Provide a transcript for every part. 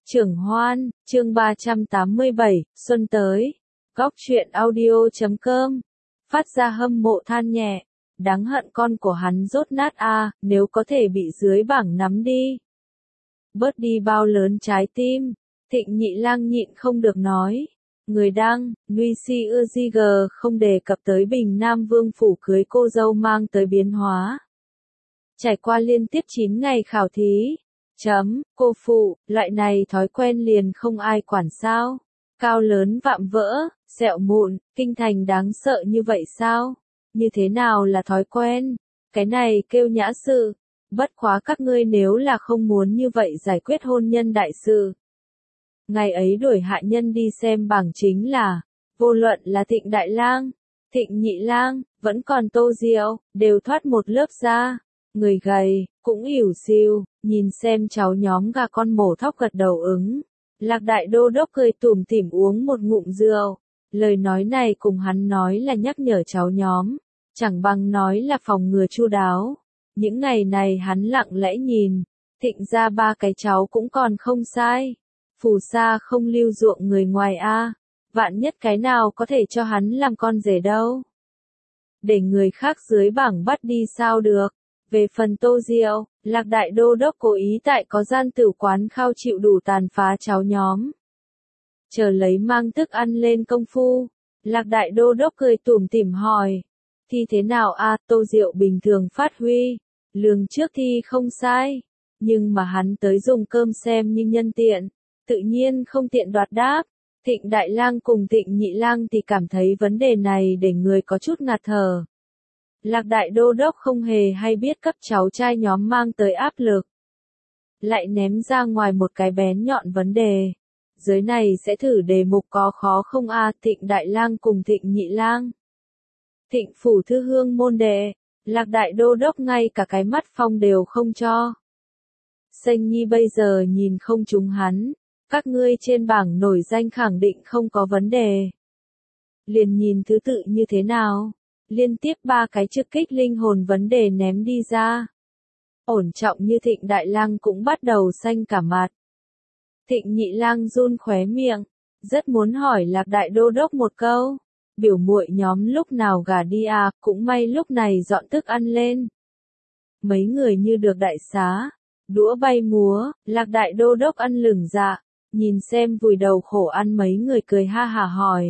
Trưởng Hoan, chương 387, Xuân tới. Góc truyện audio.com. Phát ra hâm mộ than nhẹ. Đáng hận con của hắn rốt nát a, nếu có thể bị dưới bảng nắm đi. Bớt đi bao lớn trái tim. Thịnh Nhị Lang nhịn không được nói. Người đăng, Nguy Si Ưa Di G không đề cập tới Bình Nam Vương phủ cưới cô dâu mang tới biến hóa. Trải qua liên tiếp 9 ngày khảo thí. Cô phụ, loại này thói quen liền không ai quản sao? Cao lớn vạm vỡ, sẹo mụn, kinh thành đáng sợ như vậy sao? Như thế nào là thói quen? Cái này kêu nhã sự. Bất quá các ngươi nếu là không muốn như vậy giải quyết hôn nhân đại sự. Ngày ấy đuổi hạ nhân đi xem bảng chính là, vô luận là Thịnh Đại Lang, Thịnh Nhị Lang, vẫn còn Tô Diệu, đều thoát một lớp ra. Người gầy, cũng ỉu xìu, nhìn xem cháu nhóm gà con mổ thóc gật đầu ứng. Lạc Đại Đô Đốc cười tủm tỉm uống một ngụm rượu. Lời nói này cùng hắn nói là nhắc nhở cháu nhóm, chẳng bằng nói là phòng ngừa chu đáo. Những ngày này hắn lặng lẽ nhìn, Thịnh ra ba cái cháu cũng còn không sai. Phù sa không lưu ruộng người ngoài a, vạn nhất cái nào có thể cho hắn làm con rể đâu. Để người khác dưới bảng bắt đi sao được. Về phần Tô Diệu, Lạc Đại Đô Đốc cố ý tại có gian tử quán khao chịu đủ tàn phá cháu nhóm. Chờ lấy mang thức ăn lên công phu, Lạc Đại Đô Đốc cười tủm tỉm hỏi. Thi thế nào a? Tô Diệu bình thường phát huy, lường trước thi không sai, nhưng mà hắn tới dùng cơm xem như nhân tiện, tự nhiên không tiện đoạt đáp. Thịnh Đại Lang cùng Thịnh Nhị Lang thì cảm thấy vấn đề này để người có chút ngạt thở. Lạc Đại Đô Đốc không hề hay biết cấp cháu trai nhóm mang tới áp lực. Lại ném ra ngoài một cái bén nhọn vấn đề. Dưới này sẽ thử đề mục có khó không a? Thịnh Đại Lang cùng Thịnh Nhị Lang. Thịnh phủ thư hương môn đệ, Lạc Đại Đô Đốc ngay cả cái mắt phong đều không cho. Xanh Nhi bây giờ nhìn không trúng hắn, các ngươi trên bảng nổi danh khẳng định không có vấn đề. Liền nhìn thứ tự như thế nào? Liên tiếp 3 cái trực kích linh hồn vấn đề ném đi ra. Ổn trọng như Thịnh Đại Lang cũng bắt đầu xanh cả mặt. Thịnh Nhị Lang run khóe miệng, rất muốn hỏi Lạc Đại Đô Đốc một câu. Biểu muội nhóm lúc nào gả đi à, cũng may lúc này dọn thức ăn lên. Mấy người như được đại xá, đũa bay múa, Lạc Đại Đô Đốc ăn lửng dạ, nhìn xem vùi đầu khổ ăn mấy người cười ha hả hỏi.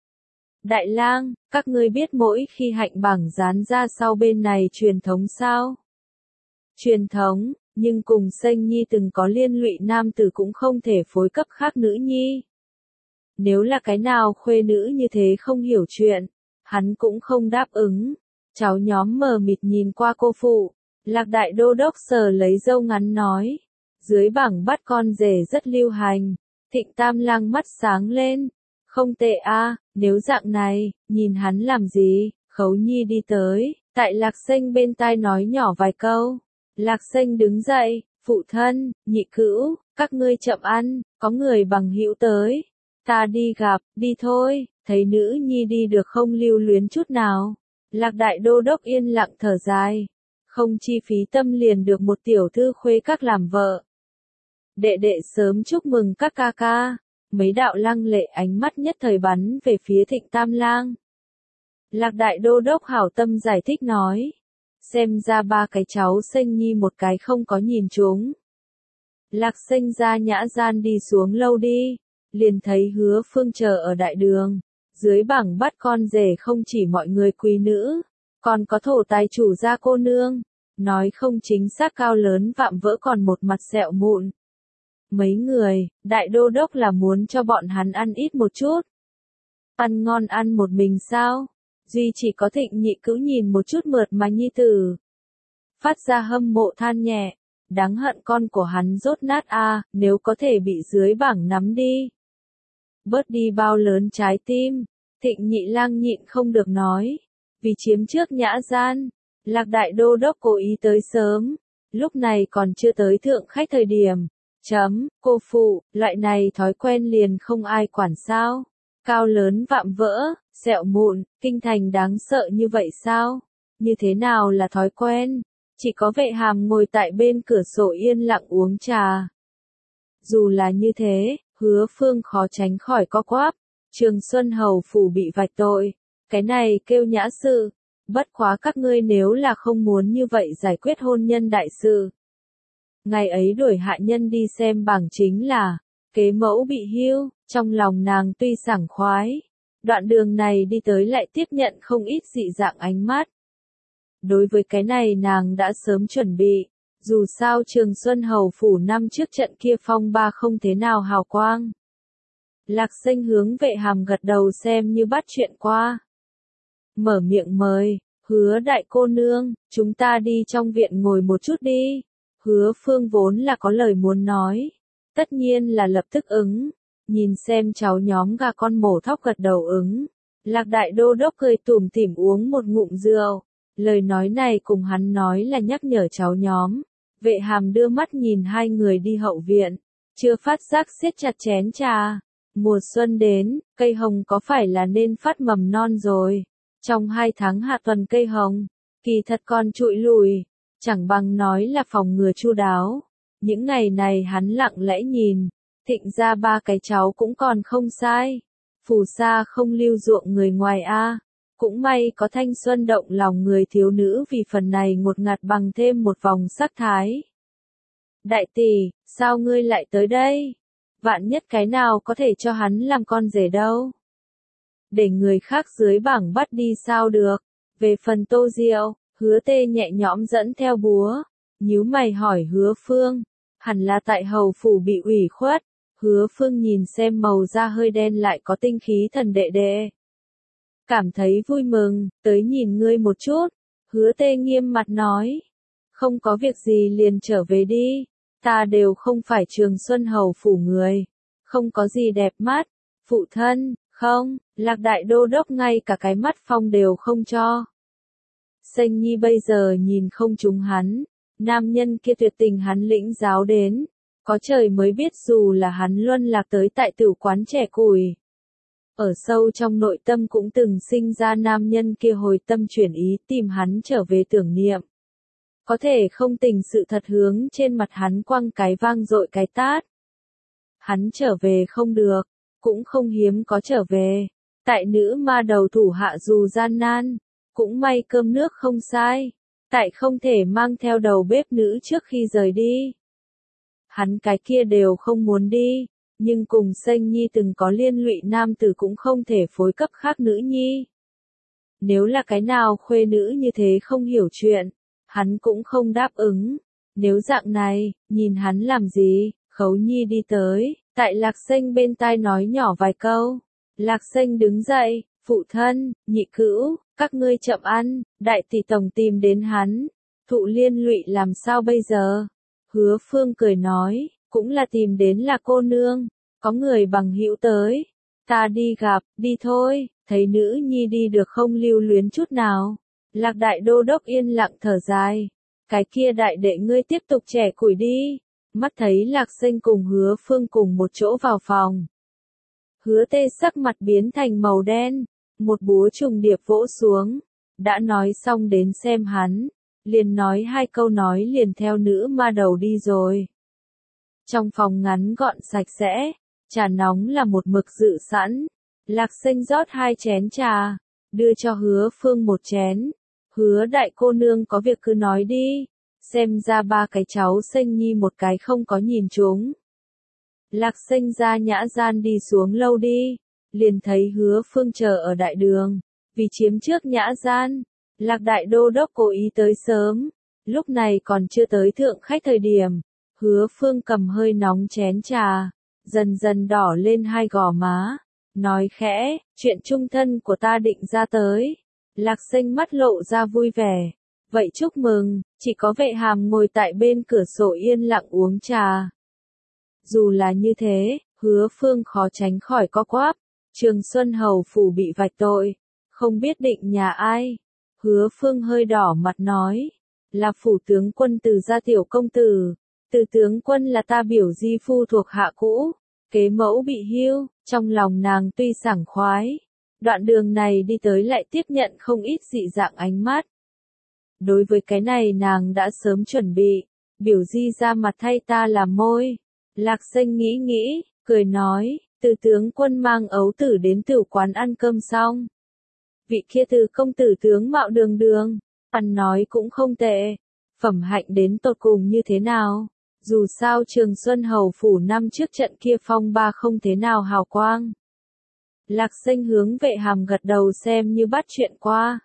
Đại Lang, các ngươi biết mỗi khi hạnh bảng dán ra sau bên này truyền thống sao? Truyền thống, nhưng cùng Xanh Nhi từng có liên lụy nam tử cũng không thể phối cấp khác nữ nhi. Nếu là cái nào khuê nữ như thế không hiểu chuyện, hắn cũng không đáp ứng. Cháu nhóm mờ mịt nhìn qua cô phụ, Lạc Đại Đô Đốc sờ lấy râu ngắn nói. Dưới bảng bắt con rể rất lưu hành. Thịnh Tam Lang mắt sáng lên. Không tệ a, nếu dạng này, nhìn hắn làm gì? Khấu Nhi đi tới, tại Lạc Xanh bên tai nói nhỏ vài câu. Lạc Xanh đứng dậy, phụ thân, nhị cữu, các ngươi chậm ăn, có người bằng hữu tới. Ta đi gặp, đi thôi, thấy nữ nhi đi được không lưu luyến chút nào. Lạc Đại Đô Đốc yên lặng thở dài. Không chi phí tâm liền được một tiểu thư khuê các làm vợ. Đệ đệ sớm chúc mừng các ca ca. Mấy đạo lăng lệ ánh mắt nhất thời bắn về phía Thịnh Tam Lang. Lạc Đại Đô Đốc hảo tâm giải thích nói. Xem ra 3 cái cháu Xanh Nhi một cái không có nhìn chúng. Lạc Xanh ra nhã gian đi xuống lâu đi. Liền thấy Hứa Phương chờ ở đại đường. Dưới bảng bắt con rể không chỉ mọi người quý nữ, còn có thổ tài chủ gia cô nương. Nói không chính xác cao lớn vạm vỡ còn một mặt sẹo mụn. Mấy người, Đại Đô Đốc là muốn cho bọn hắn ăn ít một chút. Ăn ngon ăn một mình sao? Duy chỉ có Thịnh Nhị Cữu nhìn một chút mượt mà nhi tử. Phát ra hâm mộ than nhẹ. Đáng hận con của hắn rốt nát a, nếu có thể bị dưới bảng nắm đi. Bớt đi bao lớn trái tim. Thịnh Nhị Lang nhịn không được nói. Vì chiếm trước nhã gian, Lạc Đại Đô Đốc cố ý tới sớm. Lúc này còn chưa tới thượng khách thời điểm. Cô phụ, loại này thói quen liền không ai quản sao? Cao lớn vạm vỡ, sẹo mụn, kinh thành đáng sợ như vậy sao? Như thế nào là thói quen? Chỉ có Vệ Hàm ngồi tại bên cửa sổ yên lặng uống trà. Dù là như thế, Hứa Phương khó tránh khỏi co quắp. Trường Xuân Hầu phủ bị vạch tội. Cái này kêu nhã sự. Bất quá các ngươi nếu là không muốn như vậy giải quyết hôn nhân đại sự. Ngày ấy đuổi hạ nhân đi xem bảng chính là, kế mẫu bị hưu, trong lòng nàng tuy sảng khoái. Đoạn đường này đi tới lại tiếp nhận không ít dị dạng ánh mắt. Đối với cái này nàng đã sớm chuẩn bị, dù sao Trường Xuân Hầu phủ năm trước trận kia phong ba không thế nào hào quang. Lạc Xanh hướng Vệ Hàm gật đầu xem như bắt chuyện qua. Mở miệng mời, Hứa đại cô nương, chúng ta đi trong viện ngồi một chút đi. Hứa Phương vốn là có lời muốn nói, tất nhiên là lập tức ứng. Nhìn xem cháu nhóm gà con mổ thóc gật đầu ứng. Lạc đại đô đốc cười tủm tỉm uống một ngụm rượu. Lời nói này cùng hắn nói là nhắc nhở cháu nhóm. Vệ Hàm đưa mắt nhìn hai người đi hậu viện. Chưa phát giác siết chặt chén trà. Mùa xuân đến, cây hồng có phải là nên phát mầm non rồi. Trong 2 tháng hạ tuần cây hồng, kỳ thật còn trụi lùi. Chẳng bằng nói là phòng ngừa chu đáo. Những ngày này hắn lặng lẽ nhìn. Thịnh ra 3 cái cháu cũng còn không sai. Phù sa không lưu ruộng người ngoài a. Cũng may có thanh xuân động lòng người thiếu nữ vì phần này ngột ngạt bằng thêm một vòng sắc thái. Đại tỷ, sao ngươi lại tới đây? Vạn nhất cái nào có thể cho hắn làm con rể đâu? Để người khác dưới bảng bắt đi sao được? Về phần Tô Diệu, Hứa Tê nhẹ nhõm dẫn theo búa. Nhíu mày hỏi Hứa Phương. Hẳn là tại hầu phủ bị ủy khuất. Hứa Phương nhìn xem màu da hơi đen lại có tinh khí thần đệ đệ. Cảm thấy vui mừng, tới nhìn ngươi một chút. Hứa Tê nghiêm mặt nói. Không có việc gì liền trở về đi. Ta đều không phải Trường Xuân Hầu phủ người. Không có gì đẹp mắt. Phụ thân, không, Lạc đại đô đốc ngay cả cái mắt phong đều không cho. Xanh Nhi bây giờ nhìn không trúng hắn. Nam nhân kia tuyệt tình hắn lĩnh giáo đến. Có trời mới biết dù là hắn luân lạc tới tại tử quán trẻ củi. Ở sâu trong nội tâm cũng từng sinh ra nam nhân kia hồi tâm chuyển ý tìm hắn trở về tưởng niệm. Có thể không tình sự thật hướng trên mặt hắn quăng cái vang dội cái tát. Hắn trở về không được, cũng không hiếm có trở về. Tại nữ ma đầu thủ hạ dù gian nan, cũng may cơm nước không sai. Tại không thể mang theo đầu bếp nữ trước khi rời đi. Hắn cái kia đều không muốn đi, nhưng cùng Xanh Nhi từng có liên lụy nam tử cũng không thể phối cấp khác nữ nhi. Nếu là cái nào khuê nữ như thế không hiểu chuyện, hắn cũng không đáp ứng. Nếu dạng này, nhìn hắn làm gì? Khấu Nhi đi tới, tại Lạc Xanh bên tai nói nhỏ vài câu. Lạc Xanh đứng dậy, phụ thân, nhị cữu, các ngươi chậm ăn, đại tỷ tổng tìm đến hắn. Thụ liên lụy làm sao bây giờ? Hứa Phương cười nói, cũng là tìm đến là cô nương, có người bằng hữu tới. Ta đi gặp, đi thôi, thấy nữ nhi đi được không lưu luyến chút nào. Lạc đại đô đốc yên lặng thở dài. Cái kia đại đệ ngươi tiếp tục trẻ củi đi. Mắt thấy Lạc Xanh cùng Hứa Phương cùng một chỗ vào phòng. Hứa Tê sắc mặt biến thành màu đen, một búa trùng điệp vỗ xuống. Đã nói xong đến xem hắn, liền nói 2 câu nói liền theo nữ ma đầu đi rồi. Trong phòng ngắn gọn sạch sẽ, trà nóng là một mực dự sẵn. Lạc Xanh rót 2 chén trà, đưa cho Hứa Phương 1 chén. Hứa đại cô nương có việc cứ nói đi, xem ra 3 cái cháu Xanh Nhi một cái không có nhìn chúng. Lạc Xanh ra nhã gian đi xuống lâu đi, liền thấy Hứa Phương chờ ở đại đường, vì chiếm trước nhã gian. Lạc đại đô đốc cố ý tới sớm, lúc này còn chưa tới thượng khách thời điểm. Hứa Phương cầm hơi nóng chén trà, dần dần đỏ lên 2 gò má, nói khẽ, chuyện chung thân của ta định ra tới. Lạc Xanh mắt lộ ra vui vẻ, vậy chúc mừng, chỉ có Vệ Hàm ngồi tại bên cửa sổ yên lặng uống trà. Dù là như thế, Hứa Phương khó tránh khỏi co quắp. Trường Xuân Hầu phủ bị vạch tội, không biết định nhà ai. Hứa Phương hơi đỏ mặt nói, là phủ tướng quân Từ gia tiểu công tử. Từ tướng quân là ta biểu di phu thuộc hạ cũ, kế mẫu bị hưu, trong lòng nàng tuy sảng khoái. Đoạn đường này đi tới lại tiếp nhận không ít dị dạng ánh mắt. Đối với cái này nàng đã sớm chuẩn bị, biểu di ra mặt thay ta làm môi. Lạc Xanh nghĩ nghĩ, cười nói, Từ tướng quân mang ấu tử đến tửu quán ăn cơm xong. Vị kia Từ công tử tướng mạo đường đường, ăn nói cũng không tệ. Phẩm hạnh đến tột cùng như thế nào? Dù sao Trường Xuân Hầu phủ năm trước trận kia phong ba không thế nào hào quang. Lạc Xanh hướng Vệ Hàm gật đầu xem như bắt chuyện qua.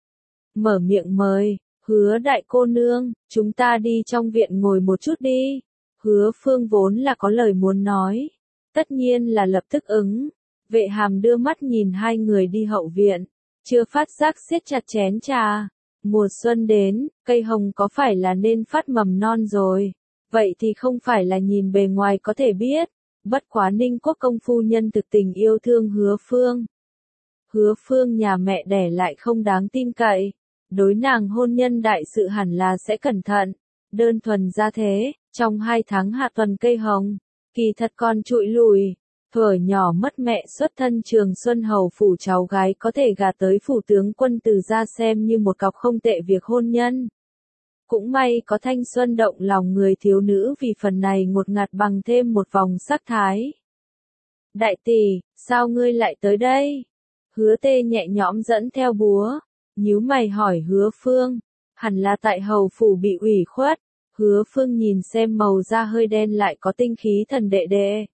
Mở miệng mời, Hứa đại cô nương, chúng ta đi trong viện ngồi một chút đi. Hứa Phương vốn là có lời muốn nói. Tất nhiên là lập tức ứng. Vệ Hàm đưa mắt nhìn hai người đi hậu viện. Chưa phát giác siết chặt chén trà. Mùa xuân đến, cây hồng có phải là nên phát mầm non rồi. Vậy thì không phải là nhìn bề ngoài có thể biết. Bất quá Ninh Quốc công phu nhân thực tình yêu thương Hứa Phương. Hứa Phương nhà mẹ đẻ lại không đáng tin cậy. Đối nàng hôn nhân đại sự hẳn là sẽ cẩn thận. Đơn thuần ra thế, trong 2 tháng hạ tuần cây hồng, kỳ thật còn trụi lùi. Thuở nhỏ mất mẹ xuất thân Trường Xuân Hầu phủ cháu gái có thể gả tới phủ tướng quân Từ gia xem như một cọc không tệ việc hôn nhân. Cũng may có thanh xuân động lòng người thiếu nữ vì phần này ngột ngạt bằng thêm một vòng sắc thái. Đại tỷ, sao ngươi lại tới đây? Hứa Tê nhẹ nhõm dẫn theo búa, nhíu mày hỏi Hứa Phương, hẳn là tại hầu phủ bị ủy khuất. Hứa Phương nhìn xem màu da hơi đen lại có tinh khí thần đệ đệ.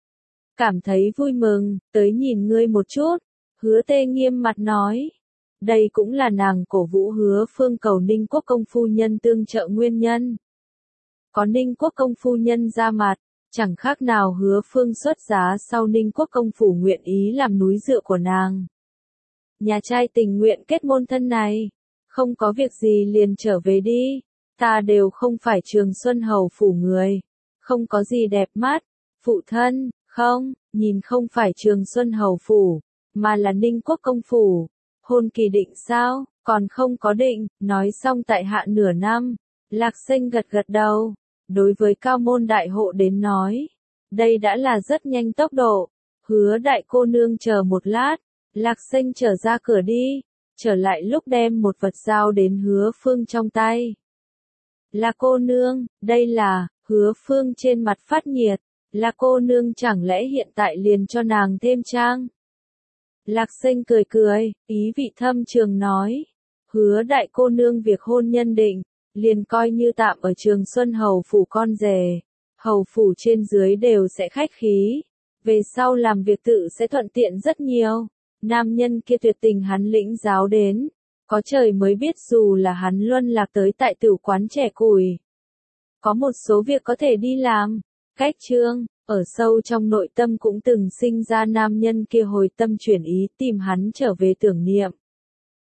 Cảm thấy vui mừng, tới nhìn ngươi một chút. Hứa Tê nghiêm mặt nói. Đây cũng là nàng cổ vũ Hứa Phương cầu Ninh Quốc công phu nhân tương trợ nguyên nhân. Có Ninh Quốc công phu nhân ra mặt, chẳng khác nào Hứa Phương xuất giá sau Ninh Quốc công phủ nguyện ý làm núi dựa của nàng. Nhà trai tình nguyện kết môn thân này, không có việc gì liền trở về đi, ta đều không phải Trường Xuân Hầu phủ người, không có gì đẹp mắt, phụ thân, không, nhìn không phải Trường Xuân Hầu phủ, mà là Ninh Quốc công phủ, hôn kỳ định sao, còn không có định, nói xong tại hạ nửa năm, Lạc Xanh gật gật đầu, đối với cao môn đại hộ đến nói, đây đã là rất nhanh tốc độ, Hứa đại cô nương chờ một lát. Lạc Xanh trở ra cửa đi, trở lại lúc đem một vật giao đến Hứa Phương trong tay. Là cô nương, đây là, Hứa Phương trên mặt phát nhiệt, là cô nương chẳng lẽ hiện tại liền cho nàng thêm trang. Lạc Xanh cười cười, ý vị thâm trường nói, Hứa đại cô nương việc hôn nhân định, liền coi như tạm ở Trường Xuân Hầu phủ con rể, hầu phủ trên dưới đều sẽ khách khí, về sau làm việc tự sẽ thuận tiện rất nhiều. Nam nhân kia tuyệt tình hắn lĩnh giáo đến, có trời mới biết dù là hắn luân lạc tới tại tửu quán trẻ củi. Có một số việc có thể đi làm, cách Trương, ở sâu trong nội tâm cũng từng sinh ra nam nhân kia hồi tâm chuyển ý tìm hắn trở về tưởng niệm.